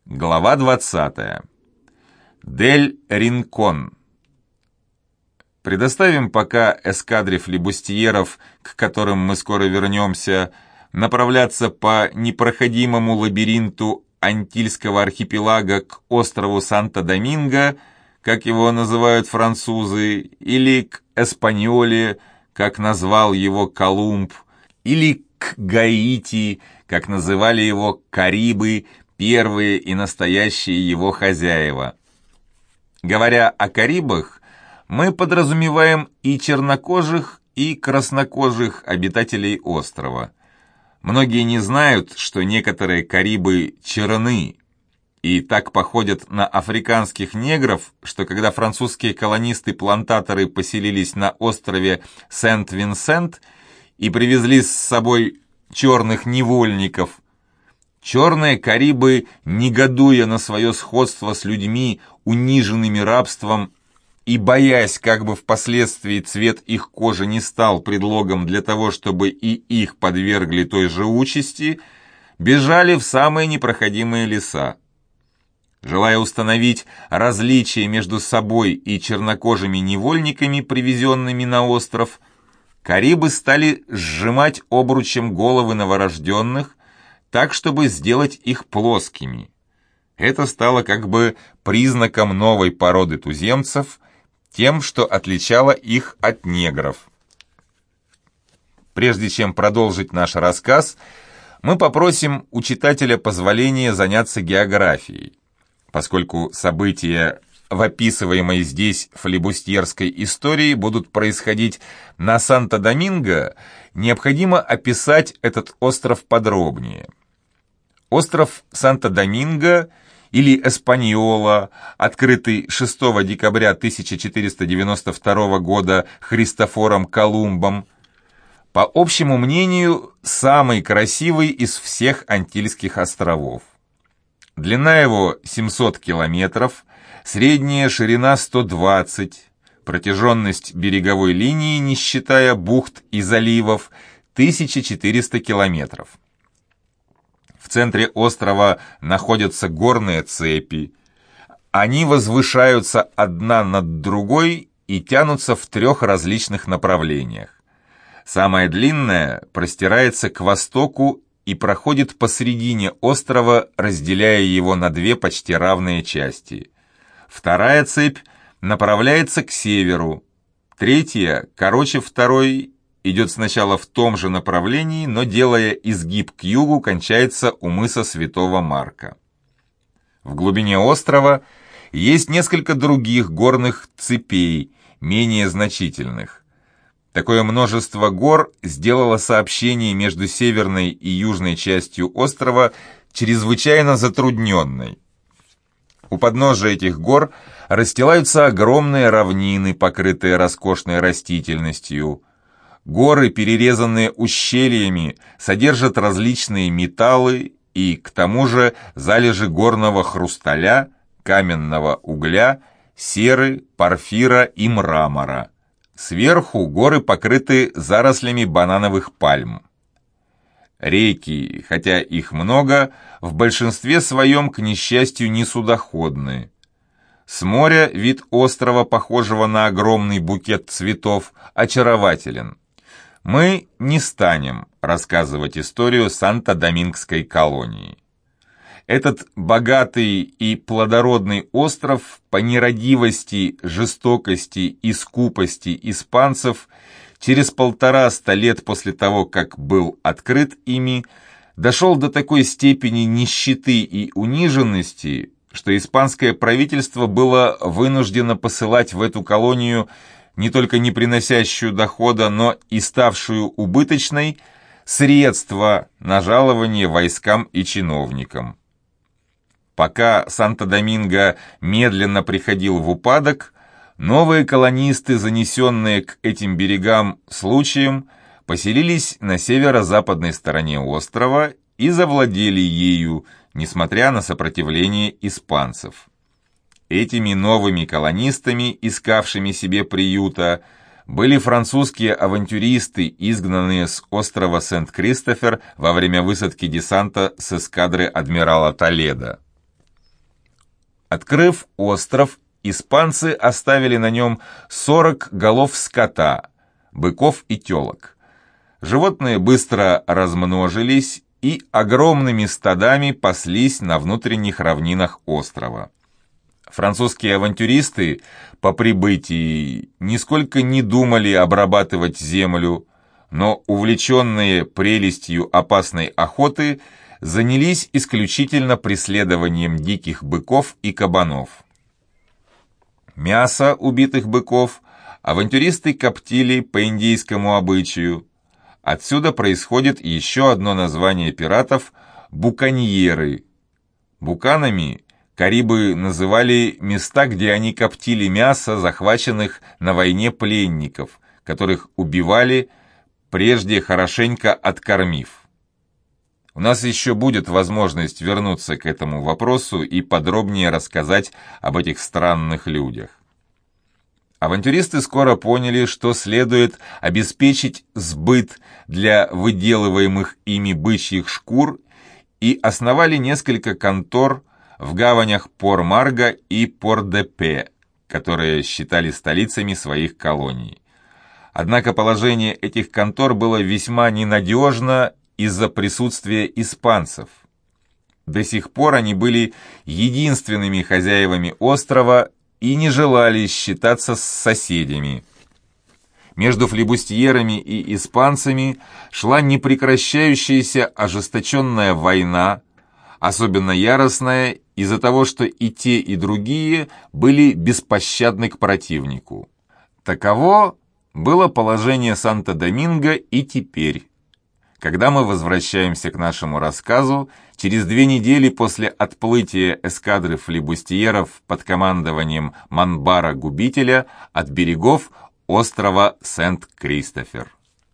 Глава 20. Дель Ринкон. Предоставим пока эскадре флибустьеров, к которым мы скоро вернемся, направляться по непроходимому лабиринту Антильского архипелага к острову Санто-Доминго, как его называют французы, или к Эспаньоле, как назвал его Колумб, или к Гаити, как называли его Карибы, первые и настоящие его хозяева. Говоря о Карибах, мы подразумеваем и чернокожих, и краснокожих обитателей острова. Многие не знают, что некоторые Карибы черны, и так походят на африканских негров, что когда французские колонисты-плантаторы поселились на острове Сент-Винсент и привезли с собой черных невольников, черные Карибы, негодуя на свое сходство с людьми, униженными рабством, и боясь, как бы впоследствии цвет их кожи не стал предлогом для того, чтобы и их подвергли той же участи, бежали в самые непроходимые леса. Желая установить различие между собой и чернокожими невольниками, привезенными на остров, Карибы стали сжимать обручем головы новорожденных, так, чтобы сделать их плоскими. Это стало как бы признаком новой породы туземцев, тем, что отличало их от негров. Прежде чем продолжить наш рассказ, мы попросим у читателя позволения заняться географией, поскольку события в описываемой здесь флибустьерской истории будут происходить на Санто-Доминго, необходимо описать этот остров подробнее. Остров Санто-Доминго или Эспаньола, открытый 6 декабря 1492 года Христофором Колумбом, по общему мнению, самый красивый из всех Антильских островов. Длина его 700 километров, средняя ширина 120, протяженность береговой линии, не считая бухт и заливов, 1400 километров. В центре острова находятся горные цепи. Они возвышаются одна над другой и тянутся в 3 различных направлениях. Самая длинная простирается к востоку и проходит посредине острова, разделяя его на 2 почти равные части. Вторая цепь направляется к северу. Третья, короче второй, идет сначала в том же направлении, но, делая изгиб к югу, кончается у мыса Святого Марка. В глубине острова есть несколько других горных цепей, менее значительных. Такое множество гор сделало сообщение между северной и южной частью острова чрезвычайно затрудненной. У подножия этих гор расстилаются огромные равнины, покрытые роскошной растительностью. Горы, перерезанные ущельями, содержат различные металлы и, к тому же, залежи горного хрусталя, каменного угля, серы, порфира и мрамора. Сверху горы покрыты зарослями банановых пальм. Реки, хотя их много, в большинстве своем, к несчастью, не судоходны. С моря вид острова, похожего на огромный букет цветов, очарователен. Мы не станем рассказывать историю Санто-Домингской колонии. Этот богатый и плодородный остров по нерадивости, жестокости и скупости испанцев через 150 лет после того, как был открыт ими, дошел до такой степени нищеты и униженности, что испанское правительство было вынуждено посылать в эту колонию не только не приносящую дохода, но и ставшую убыточной, средства на жалование войскам и чиновникам. Пока Санто-Доминго медленно приходил в упадок, новые колонисты, занесенные к этим берегам случаем, поселились на северо-западной стороне острова и завладели ею, несмотря на сопротивление испанцев. Этими новыми колонистами, искавшими себе приюта, были французские авантюристы, изгнанные с острова Сент-Кристофер во время высадки десанта с эскадры адмирала Толедо. Открыв остров, испанцы оставили на нем 40 голов скота, быков и телок. Животные быстро размножились и огромными стадами паслись на внутренних равнинах острова. Французские авантюристы по прибытии нисколько не думали обрабатывать землю, но, увлеченные прелестью опасной охоты, занялись исключительно преследованием диких быков и кабанов. Мясо убитых быков авантюристы коптили по индейскому обычаю. Отсюда происходит еще одно название пиратов – буканьеры. Буканами карибы называли места, где они коптили мясо захваченных на войне пленников, которых убивали, прежде хорошенько откормив. У нас еще будет возможность вернуться к этому вопросу и подробнее рассказать об этих странных людях. Авантюристы скоро поняли, что следует обеспечить сбыт для выделываемых ими бычьих шкур, и основали несколько контор в гаванях Пор-Марго и Пор-де-Пе, которые считали столицами своих колоний. Однако положение этих контор было весьма ненадежно из-за присутствия испанцев. До сих пор они были единственными хозяевами острова и не желали считаться с соседями. Между флибустьерами и испанцами шла непрекращающаяся ожесточенная война, особенно яростная из-за того, что и те, и другие были беспощадны к противнику. Таково было положение Санто-Доминго и теперь. Когда мы возвращаемся к нашему рассказу, через 2 недели после отплытия эскадры флибустьеров под командованием Манбара-губителя от берегов острова Сент-Кристофер.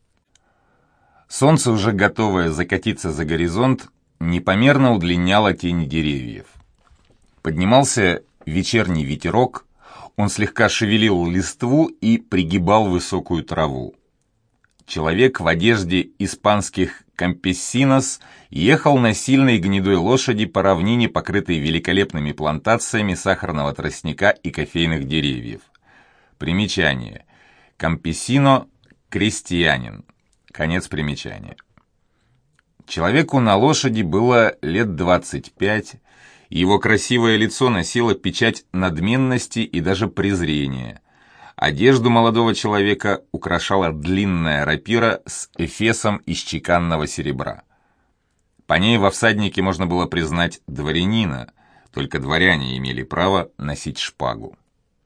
Солнце, уже готовое закатиться за горизонт, непомерно удлиняло тени деревьев. Поднимался вечерний ветерок, он слегка шевелил листву и пригибал высокую траву. Человек в одежде испанских кампесинос ехал на сильной гнедой лошади по равнине, покрытой великолепными плантациями сахарного тростника и кофейных деревьев. Примечание. Кампесино – крестьянин. Конец примечания. Человеку на лошади было лет 25, и его красивое лицо носило печать надменности и даже презрения. Одежду молодого человека украшала длинная рапира с эфесом из чеканного серебра. По ней во всаднике можно было признать дворянина, только дворяне имели право носить шпагу.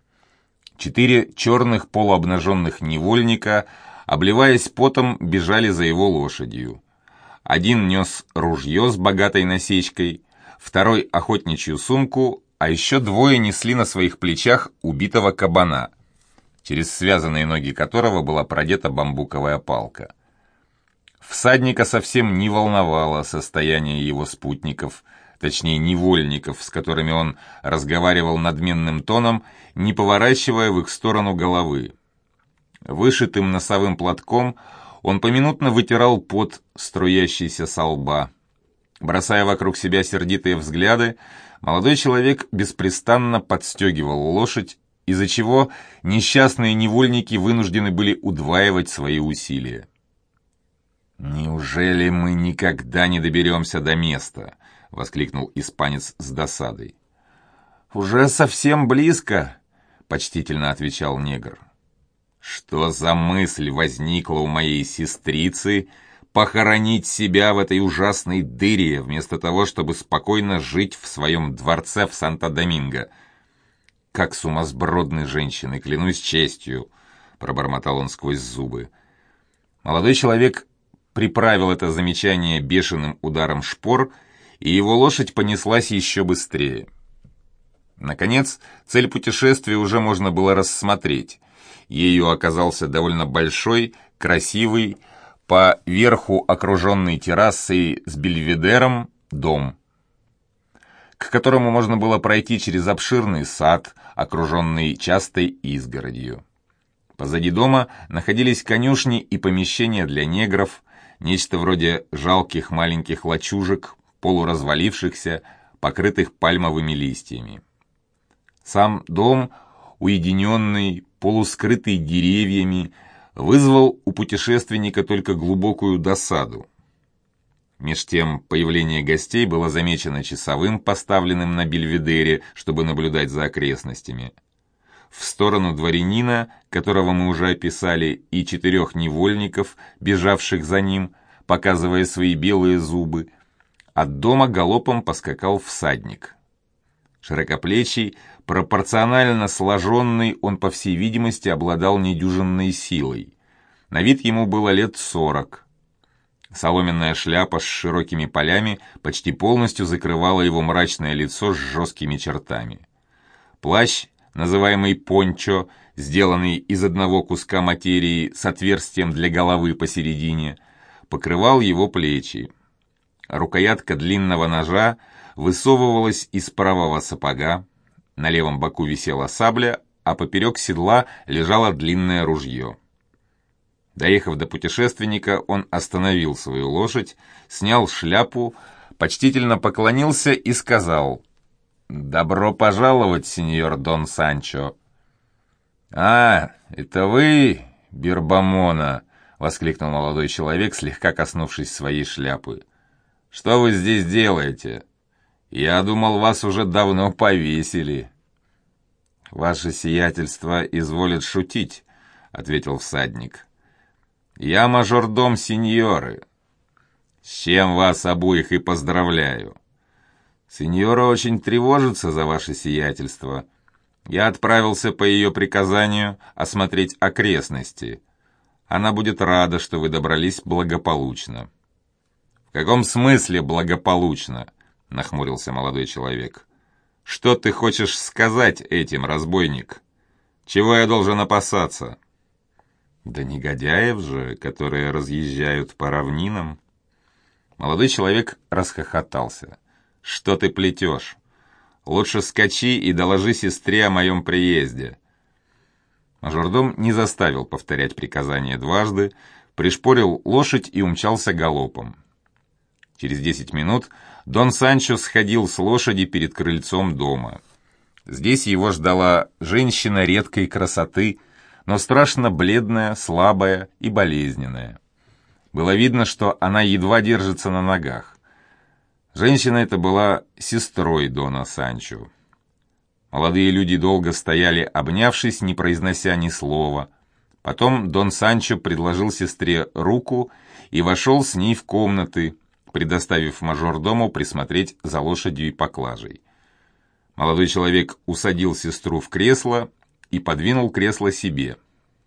4 черных полуобнаженных невольника, обливаясь потом, бежали за его лошадью. Один нес ружье с богатой насечкой, второй — охотничью сумку, а еще 2 несли на своих плечах убитого кабана, через связанные ноги которого была продета бамбуковая палка. Всадника совсем не волновало состояние его спутников, точнее невольников, с которыми он разговаривал надменным тоном, не поворачивая в их сторону головы. Вышитым носовым платком он поминутно вытирал пот, струящийся со лба. Бросая вокруг себя сердитые взгляды, молодой человек беспрестанно подстегивал лошадь, из-за чего несчастные невольники вынуждены были удваивать свои усилия. «Неужели мы никогда не доберемся до места?» — воскликнул испанец с досадой. «Уже совсем близко», — почтительно отвечал негр. «Что за мысль возникла у моей сестрицы похоронить себя в этой ужасной дыре, вместо того, чтобы спокойно жить в своем дворце в Санто-Доминго? Как сумасбродны женщины, клянусь честью», — пробормотал он сквозь зубы. Молодой человек приправил это замечание бешеным ударом шпор, и его лошадь понеслась еще быстрее. Наконец, цель путешествия уже можно было рассмотреть. Ею оказался довольно большой, красивый, по верху окруженный террасой с бельведером дом, к которому можно было пройти через обширный сад, окруженный частой изгородью. Позади дома находились конюшни и помещения для негров, нечто вроде жалких маленьких лачужек, полуразвалившихся, покрытых пальмовыми листьями. Сам дом, уединенный, полускрытый деревьями, вызвал у путешественника только глубокую досаду. Меж тем появление гостей было замечено часовым, поставленным на бельведере, чтобы наблюдать за окрестностями. В сторону дворянина, которого мы уже описали, и 4 невольников, бежавших за ним, показывая свои белые зубы, от дома галопом поскакал всадник. Широкоплечий, пропорционально сложенный, он, по всей видимости, обладал недюжинной силой. На вид ему было лет 40. Соломенная шляпа с широкими полями почти полностью закрывала его мрачное лицо с жесткими чертами. Плащ, называемый пончо, сделанный из одного куска материи с отверстием для головы посередине, покрывал его плечи. Рукоятка длинного ножа высовывалась из правого сапога, на левом боку висела сабля, а поперек седла лежало длинное ружье. Доехав до путешественника, он остановил свою лошадь, снял шляпу, почтительно поклонился и сказал: «Добро пожаловать, сеньор Дон Санчо». «А, это вы, Бирбамона?» — воскликнул молодой человек, слегка коснувшись своей шляпы. «Что вы здесь делаете? Я думал, вас уже давно повесили». «Ваше сиятельство изволит шутить», — ответил всадник. «Я мажордом сеньоры. С чем вас обоих и поздравляю. Сеньора очень тревожится за ваше сиятельство. Я отправился по ее приказанию осмотреть окрестности. Она будет рада, что вы добрались благополучно». «В каком смысле благополучно?» — нахмурился молодой человек. «Что ты хочешь сказать этим, разбойник? Чего я должен опасаться?» «Да негодяев же, которые разъезжают по равнинам». Молодой человек расхохотался. «Что ты плетешь? Лучше скачи и доложи сестре о моем приезде». Мажордом не заставил повторять приказание дважды, пришпорил лошадь и умчался галопом. Через 10 минут Дон Санчо сходил с лошади перед крыльцом дома. Здесь его ждала женщина редкой красоты, но страшно бледная, слабая и болезненная. Было видно, что она едва держится на ногах. Женщина эта была сестрой Дона Санчо. Молодые люди долго стояли, обнявшись, не произнося ни слова. Потом Дон Санчо предложил сестре руку и вошел с ней в комнаты, предоставив мажордому присмотреть за лошадью и поклажей. Молодой человек усадил сестру в кресло и подвинул кресло себе.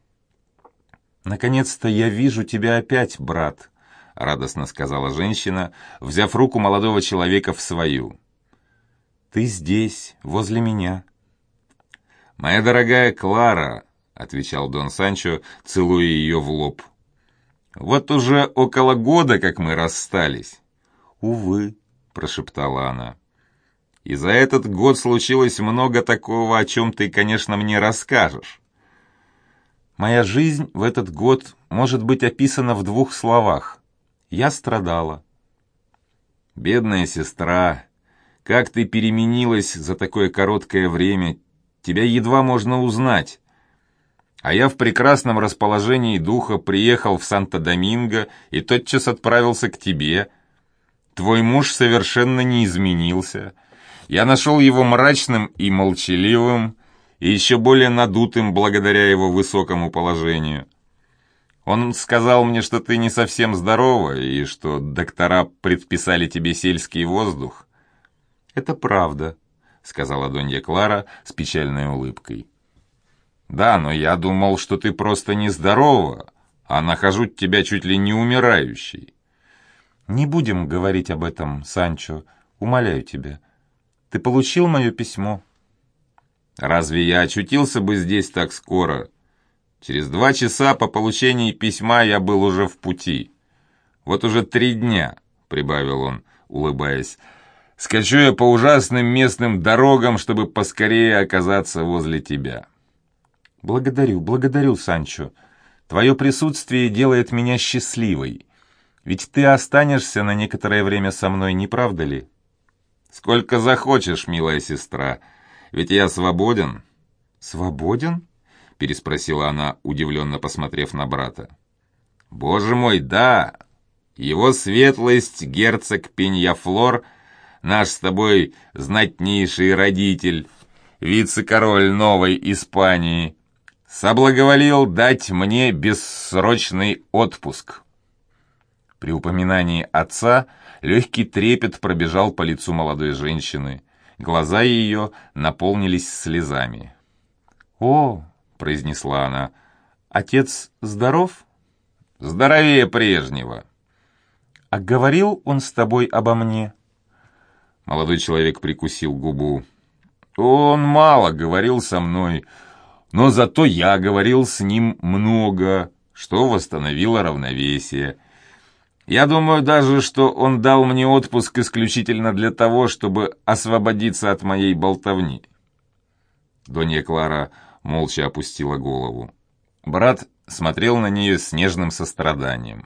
«Наконец-то я вижу тебя опять, брат», — радостно сказала женщина, взяв руку молодого человека в свою. «Ты здесь, возле меня». «Моя дорогая Клара», — отвечал Дон Санчо, целуя ее в лоб. «Вот уже около года, как мы расстались». «Увы», — прошептала она. «И за этот год случилось много такого, о чем ты, конечно, мне расскажешь». «Моя жизнь в этот год может быть описана в 2 словах. Я страдала». «Бедная сестра, как ты переменилась за такое короткое время, тебя едва можно узнать. А я в прекрасном расположении духа приехал в Санто-Доминго и тотчас отправился к тебе. Твой муж совершенно не изменился. Я нашел его мрачным и молчаливым, и еще более надутым благодаря его высокому положению. Он сказал мне, что ты не совсем здорова, и что доктора предписали тебе сельский воздух». «Это правда», — сказала Донья Клара с печальной улыбкой. «Да, но я думал, что ты просто нездорова, а нахожу тебя чуть ли не умирающей». «Не будем говорить об этом, Санчо, умоляю тебя. Ты получил мое письмо?» «Разве я очутился бы здесь так скоро? Через 2 часа по получении письма я был уже в пути. Вот уже 3 дня», — прибавил он, улыбаясь, — «скачу я по ужасным местным дорогам, чтобы поскорее оказаться возле тебя». Благодарю, Санчо. Твое присутствие делает меня счастливой. Ведь ты останешься на некоторое время со мной, не правда ли?» «Сколько захочешь, милая сестра. Ведь я свободен». «Свободен?» — переспросила она, удивленно посмотрев на брата. «Боже мой, да! Его светлость, герцог Пеньяфлор, наш с тобой знатнейший родитель, вице-король Новой Испании, соблаговолил дать мне бессрочный отпуск». При упоминании отца легкий трепет пробежал по лицу молодой женщины. Глаза ее наполнились слезами. «О!» — произнесла она. «Отец здоров?» «Здоровее прежнего». «А говорил он с тобой обо мне?» Молодой человек прикусил губу. «Он мало говорил со мной, но зато я говорил с ним много, что восстановило равновесие. Я думаю даже, что он дал мне отпуск исключительно для того, чтобы освободиться от моей болтовни». Донья Клара молча опустила голову. Брат смотрел на нее с нежным состраданием.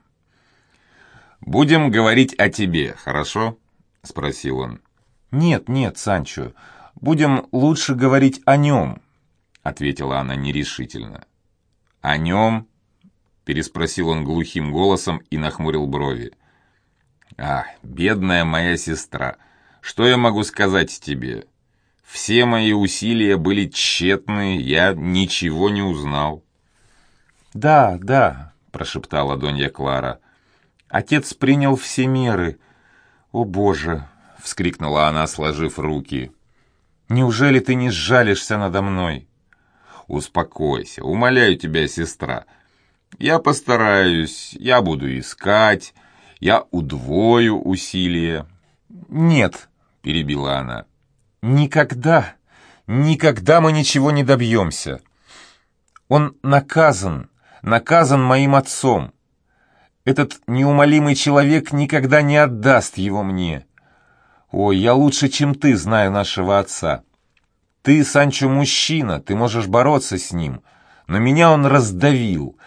«Будем говорить о тебе, хорошо?» — спросил он. «Нет, нет, Санчо, будем лучше говорить о нем», — ответила она нерешительно. «О нем?» — переспросил он глухим голосом и нахмурил брови. «Ах, бедная моя сестра, что я могу сказать тебе? Все мои усилия были тщетны, я ничего не узнал». «Да, да», — прошептала Донья Клара. «Отец принял все меры. О, Боже!» — вскрикнула она, сложив руки. «Неужели ты не сжалишься надо мной?» «Успокойся, умоляю тебя, сестра. Я постараюсь, я буду искать, я удвою усилия». «Нет», — перебила она, — «никогда, никогда мы ничего не добьемся. Он наказан моим отцом. Этот неумолимый человек никогда не отдаст его мне. Ой, я лучше, чем ты, знаю нашего отца. Ты, Санчо, мужчина, ты можешь бороться с ним, но меня он раздавил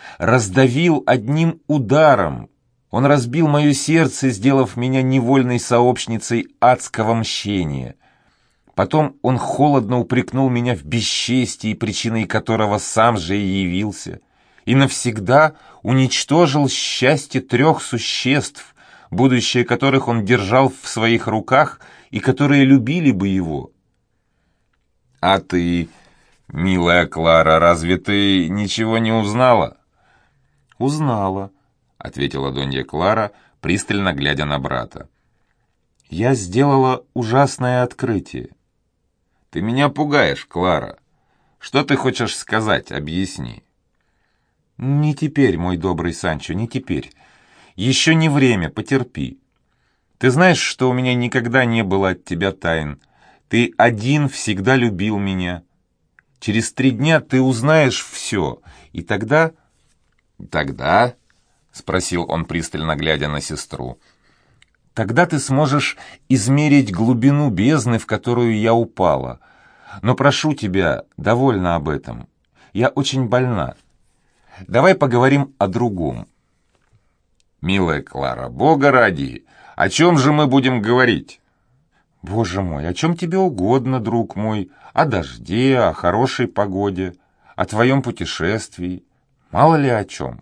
одним ударом. Он разбил мое сердце, сделав меня невольной сообщницей адского мщения. Потом он холодно упрекнул меня в бесчестии, причиной которого сам же и явился, и навсегда уничтожил счастье 3 существ, будущее которых он держал в своих руках и которые любили бы его. «А ты, милая Клара, разве ты ничего не узнала?» «Узнала», — ответила Донья Клара, пристально глядя на брата. «Я сделала ужасное открытие». «Ты меня пугаешь, Клара. Что ты хочешь сказать? Объясни». «Не теперь, мой добрый Санчо, не теперь. Еще не время, потерпи. Ты знаешь, что у меня никогда не было от тебя тайн. Ты один всегда любил меня. Через 3 дня ты узнаешь все, и тогда...» «Тогда?» — спросил он, пристально глядя на сестру. «Тогда ты сможешь измерить глубину бездны, в которую я упала. Но прошу тебя, довольно об этом. Я очень больна. Давай поговорим о другом». «Милая Клара, Бога ради, о чем же мы будем говорить?» «Боже мой, о чем тебе угодно, друг мой. О дожде, о хорошей погоде, о твоем путешествии. Мало ли о чем».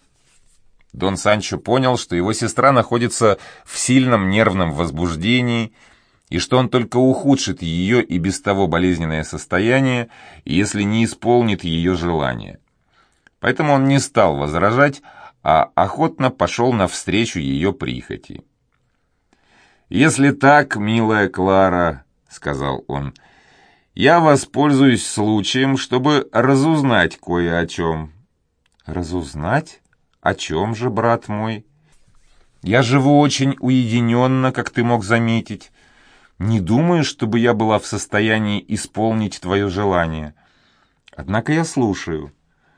Дон Санчо понял, что его сестра находится в сильном нервном возбуждении, и что он только ухудшит ее и без того болезненное состояние, если не исполнит ее желание. Поэтому он не стал возражать, а охотно пошел навстречу ее прихоти. «Если так, милая Клара, — сказал он, — я воспользуюсь случаем, чтобы разузнать кое о чем». «Разузнать? О чем же, брат мой? Я живу очень уединенно, как ты мог заметить. Не думаю, чтобы я была в состоянии исполнить твое желание. Однако я слушаю».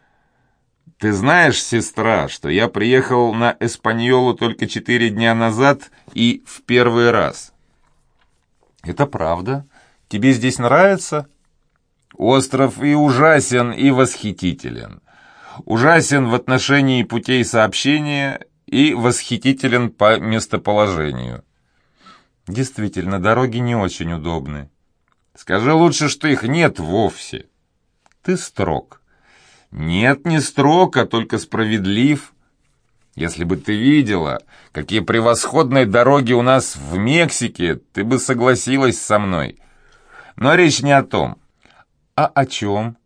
«Ты знаешь, сестра, что я приехал на Эспаньолу только 4 дня назад и в первый раз?» «Это правда. Тебе здесь нравится?» «Остров и ужасен, и восхитителен. Ужасен в отношении путей сообщения и восхитителен по местоположению». «Действительно, дороги не очень удобны». Скажи лучше, что их нет вовсе. Ты строг. Нет, не строг, а только справедлив. Если бы ты видела, какие превосходные дороги у нас в Мексике, ты бы согласилась со мной. Но речь не о том. А о чем?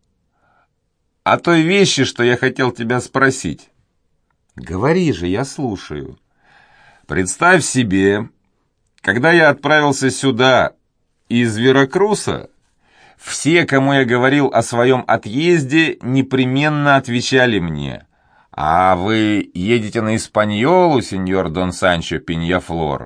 О той вещи, что я хотел тебя спросить. Говори же, я слушаю. Представь себе, когда я отправился сюда из Веракруса, все, кому я говорил о своем отъезде, непременно отвечали мне: «А вы едете на Испаньолу, сеньор Дон Санчо Пиньяфлор?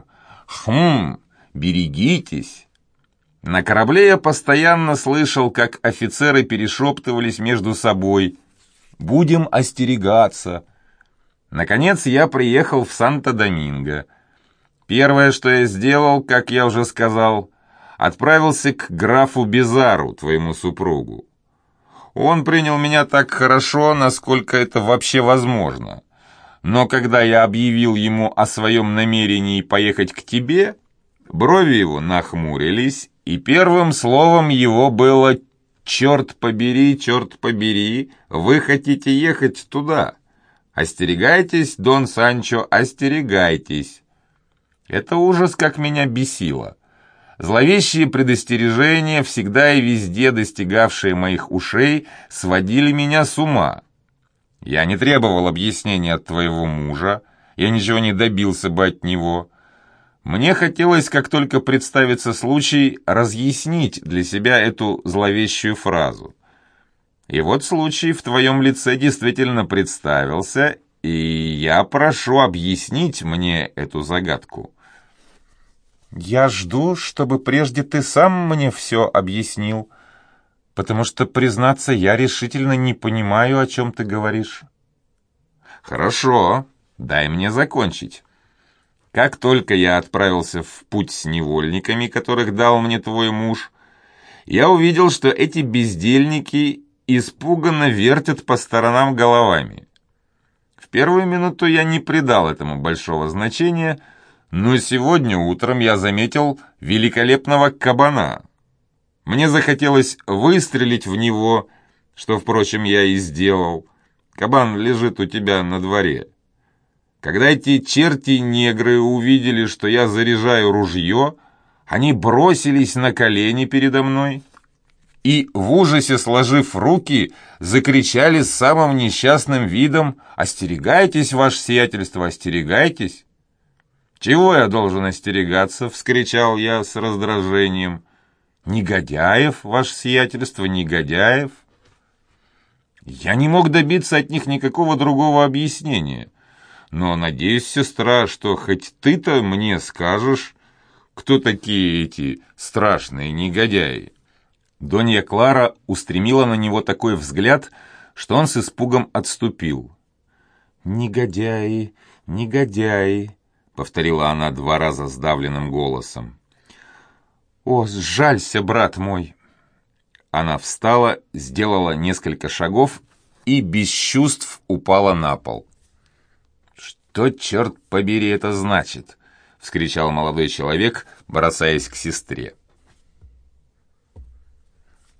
Берегитесь». На корабле я постоянно слышал, как офицеры перешептывались между собой: «Будем остерегаться». Наконец я приехал в Санто-Доминго. Первое, что я сделал, как я уже сказал, отправился к графу Безару, твоему супругу. Он принял меня так хорошо, насколько это вообще возможно. Но когда я объявил ему о своем намерении поехать к тебе, брови его нахмурились, и первым словом его было: черт побери, вы хотите ехать туда. Остерегайтесь, Дон Санчо, остерегайтесь». Это ужас, как меня бесило. Зловещие предостережения, всегда и везде достигавшие моих ушей, сводили меня с ума. Я не требовал объяснения от твоего мужа, я ничего не добился бы от него. Мне хотелось, как только представится случай, разъяснить для себя эту зловещую фразу. И вот случай в твоем лице действительно представился, и я прошу объяснить мне эту загадку. Я жду, чтобы прежде ты сам мне все объяснил, потому что, признаться, я решительно не понимаю, о чем ты говоришь. Хорошо, дай мне закончить. Как только я отправился в путь с невольниками, которых дал мне твой муж, я увидел, что эти бездельники испуганно вертят по сторонам головами. В первую минуту я не придал этому большого значения, но сегодня утром я заметил великолепного кабана. Мне захотелось выстрелить в него, что, впрочем, я и сделал. Кабан лежит у тебя на дворе. Когда эти черти-негры увидели, что я заряжаю ружье, они бросились на колени передо мной и, в ужасе сложив руки, закричали с самым несчастным видом: «Остерегайтесь, ваше сиятельство, остерегайтесь!» «Чего я должен остерегаться?» — вскричал я с раздражением. «Негодяев, ваше сиятельство, негодяев!» Я не мог добиться от них никакого другого объяснения. Но надеюсь, сестра, что хоть ты-то мне скажешь, кто такие эти страшные негодяи. Донья Клара устремила на него такой взгляд, что он с испугом отступил. «Негодяи, негодяи», — повторила она 2 раза сдавленным голосом. «О, сжалься, брат мой!» Она встала, сделала несколько шагов и без чувств упала на пол. «Что, черт побери, это значит?» — вскричал молодой человек, бросаясь к сестре.